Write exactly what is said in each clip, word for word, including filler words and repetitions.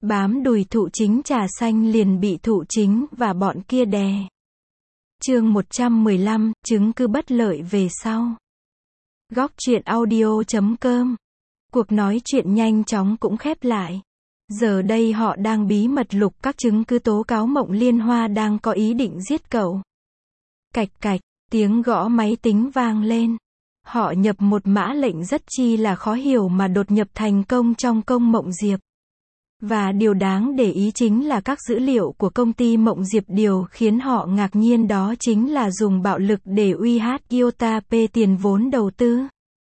Bám đùi thụ chính trà xanh liền bị thụ chính và bọn kia đè. Chương một trăm mười lăm, chứng cứ bất lợi về sau. Góc truyện audio chấm com. Cuộc nói chuyện nhanh chóng cũng khép lại. Giờ đây họ đang bí mật lục các chứng cứ tố cáo Mộng Liên Hoa đang có ý định giết cậu. Cạch cạch, tiếng gõ máy tính vang lên. Họ nhập một mã lệnh rất chi là khó hiểu mà đột nhập thành công trong công Mộng Diệp. Và điều đáng để ý chính là các dữ liệu của công ty Mộng Diệp. Điều khiến họ ngạc nhiên đó chính là dùng bạo lực để uy hiếp Iota P tiền vốn đầu tư.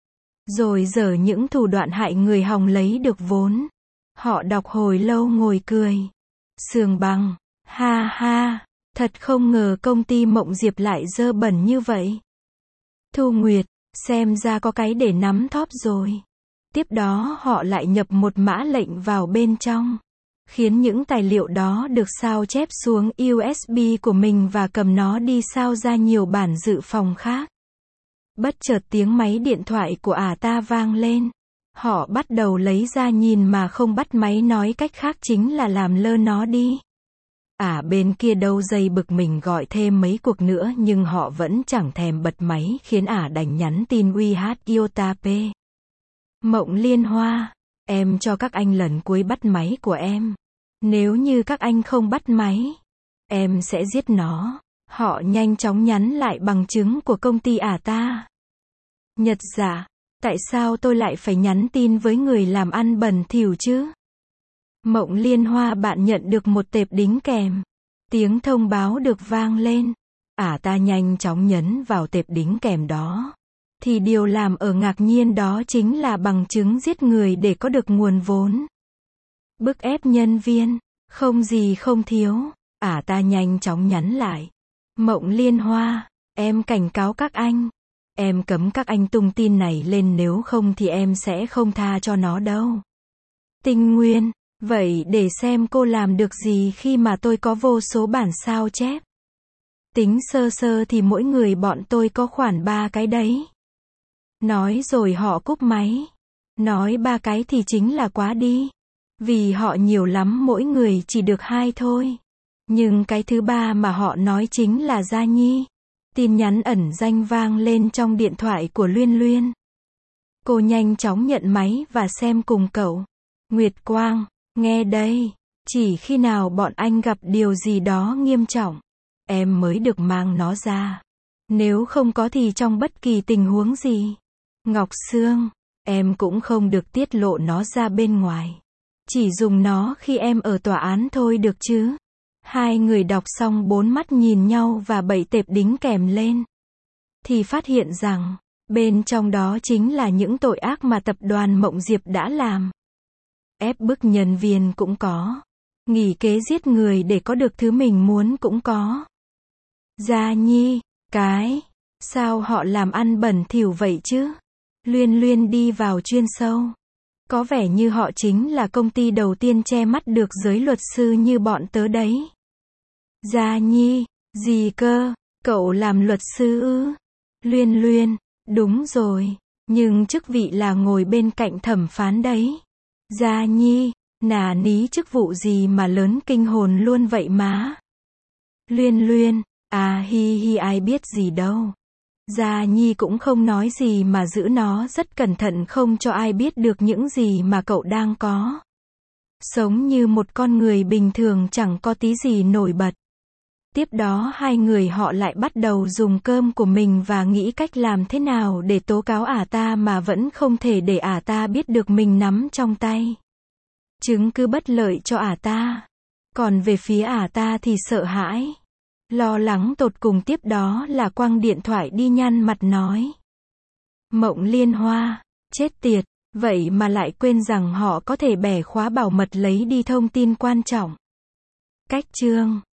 Rồi dở những thủ đoạn hại người hòng lấy được vốn. Họ đọc hồi lâu ngồi cười. Sườn bằng, ha ha, thật không ngờ công ty Mộng Diệp lại dơ bẩn như vậy. Thu Nguyệt, xem ra có cái để nắm thóp rồi. Tiếp đó họ lại nhập một mã lệnh vào bên trong, khiến những tài liệu đó được sao chép xuống u ét bê của mình và cầm nó đi sao ra nhiều bản dự phòng khác. Bất chợt tiếng máy điện thoại của ả ta vang lên. Họ bắt đầu lấy ra nhìn mà không bắt máy, nói cách khác chính là làm lơ nó đi. Ả bên kia đâu dây bực mình gọi thêm mấy cuộc nữa nhưng họ vẫn chẳng thèm bật máy, khiến ả đành nhắn tin uy hiếp Iota P. Mộng Liên Hoa, em cho các anh lần cuối bắt máy của em. Nếu như các anh không bắt máy, em sẽ giết nó. Họ nhanh chóng nhắn lại bằng chứng của công ty ả ta. Nhật giả, tại sao tôi lại phải nhắn tin với người làm ăn bẩn thỉu chứ? Mộng Liên Hoa, bạn nhận được một tệp đính kèm. Tiếng thông báo được vang lên. Ả ta nhanh chóng nhấn vào tệp đính kèm đó. Thì điều làm ở ngạc nhiên đó chính là bằng chứng giết người để có được nguồn vốn. Bức ép nhân viên, không gì không thiếu. Ả ta nhanh chóng nhắn lại. Mộng Liên Hoa, em cảnh cáo các anh. Em cấm các anh tung tin này lên, nếu không thì em sẽ không tha cho nó đâu. Tinh Nguyên, vậy để xem cô làm được gì khi mà tôi có vô số bản sao chép. Tính sơ sơ thì mỗi người bọn tôi có khoảng ba cái đấy. Nói rồi họ cúp máy. Nói ba cái thì chính là quá đi. Vì họ nhiều lắm, mỗi người chỉ được hai thôi. Nhưng cái thứ ba mà họ nói chính là Gia Nhi. Tin nhắn ẩn danh vang lên trong điện thoại của Luyên Luyên. Cô nhanh chóng nhận máy và xem cùng cậu. Nguyệt Quang, nghe đây. Chỉ khi nào bọn anh gặp điều gì đó nghiêm trọng, em mới được mang nó ra. Nếu không có thì trong bất kỳ tình huống gì, Ngọc Sương, em cũng không được tiết lộ nó ra bên ngoài. Chỉ dùng nó khi em ở tòa án thôi được chứ? Hai người đọc xong bốn mắt nhìn nhau và bậy tệp đính kèm lên. Thì phát hiện rằng, bên trong đó chính là những tội ác mà tập đoàn Mộng Diệp đã làm. Ép bức nhân viên cũng có. Nghỉ kế giết người để có được thứ mình muốn cũng có. Gia Nhi, cái, sao họ làm ăn bẩn thỉu vậy chứ? Luyên Luyên đi vào chuyên sâu. Có vẻ như họ chính là công ty đầu tiên che mắt được giới luật sư như bọn tớ đấy. Gia Nhi, gì cơ? Cậu làm luật sư ư? Luyên Luyên, đúng rồi, nhưng chức vị là ngồi bên cạnh thẩm phán đấy. Gia Nhi, nà ní chức vụ gì mà lớn kinh hồn luôn vậy má? Luyên Luyên, à hi hi, ai biết gì đâu. Gia Nhi cũng không nói gì mà giữ nó rất cẩn thận, không cho ai biết được những gì mà cậu đang có. Sống như một con người bình thường, chẳng có tí gì nổi bật. Tiếp đó hai người họ lại bắt đầu dùng cơm của mình và nghĩ cách làm thế nào để tố cáo ả ta mà vẫn không thể để ả ta biết được mình nắm trong tay chứng cứ bất lợi cho ả ta. Còn về phía ả ta thì sợ hãi, lo lắng tột cùng. Tiếp đó là quăng điện thoại đi, nhăn mặt nói. Mộng Liên Hoa, chết tiệt, vậy mà lại quên rằng họ có thể bẻ khóa bảo mật lấy đi thông tin quan trọng. Cách chương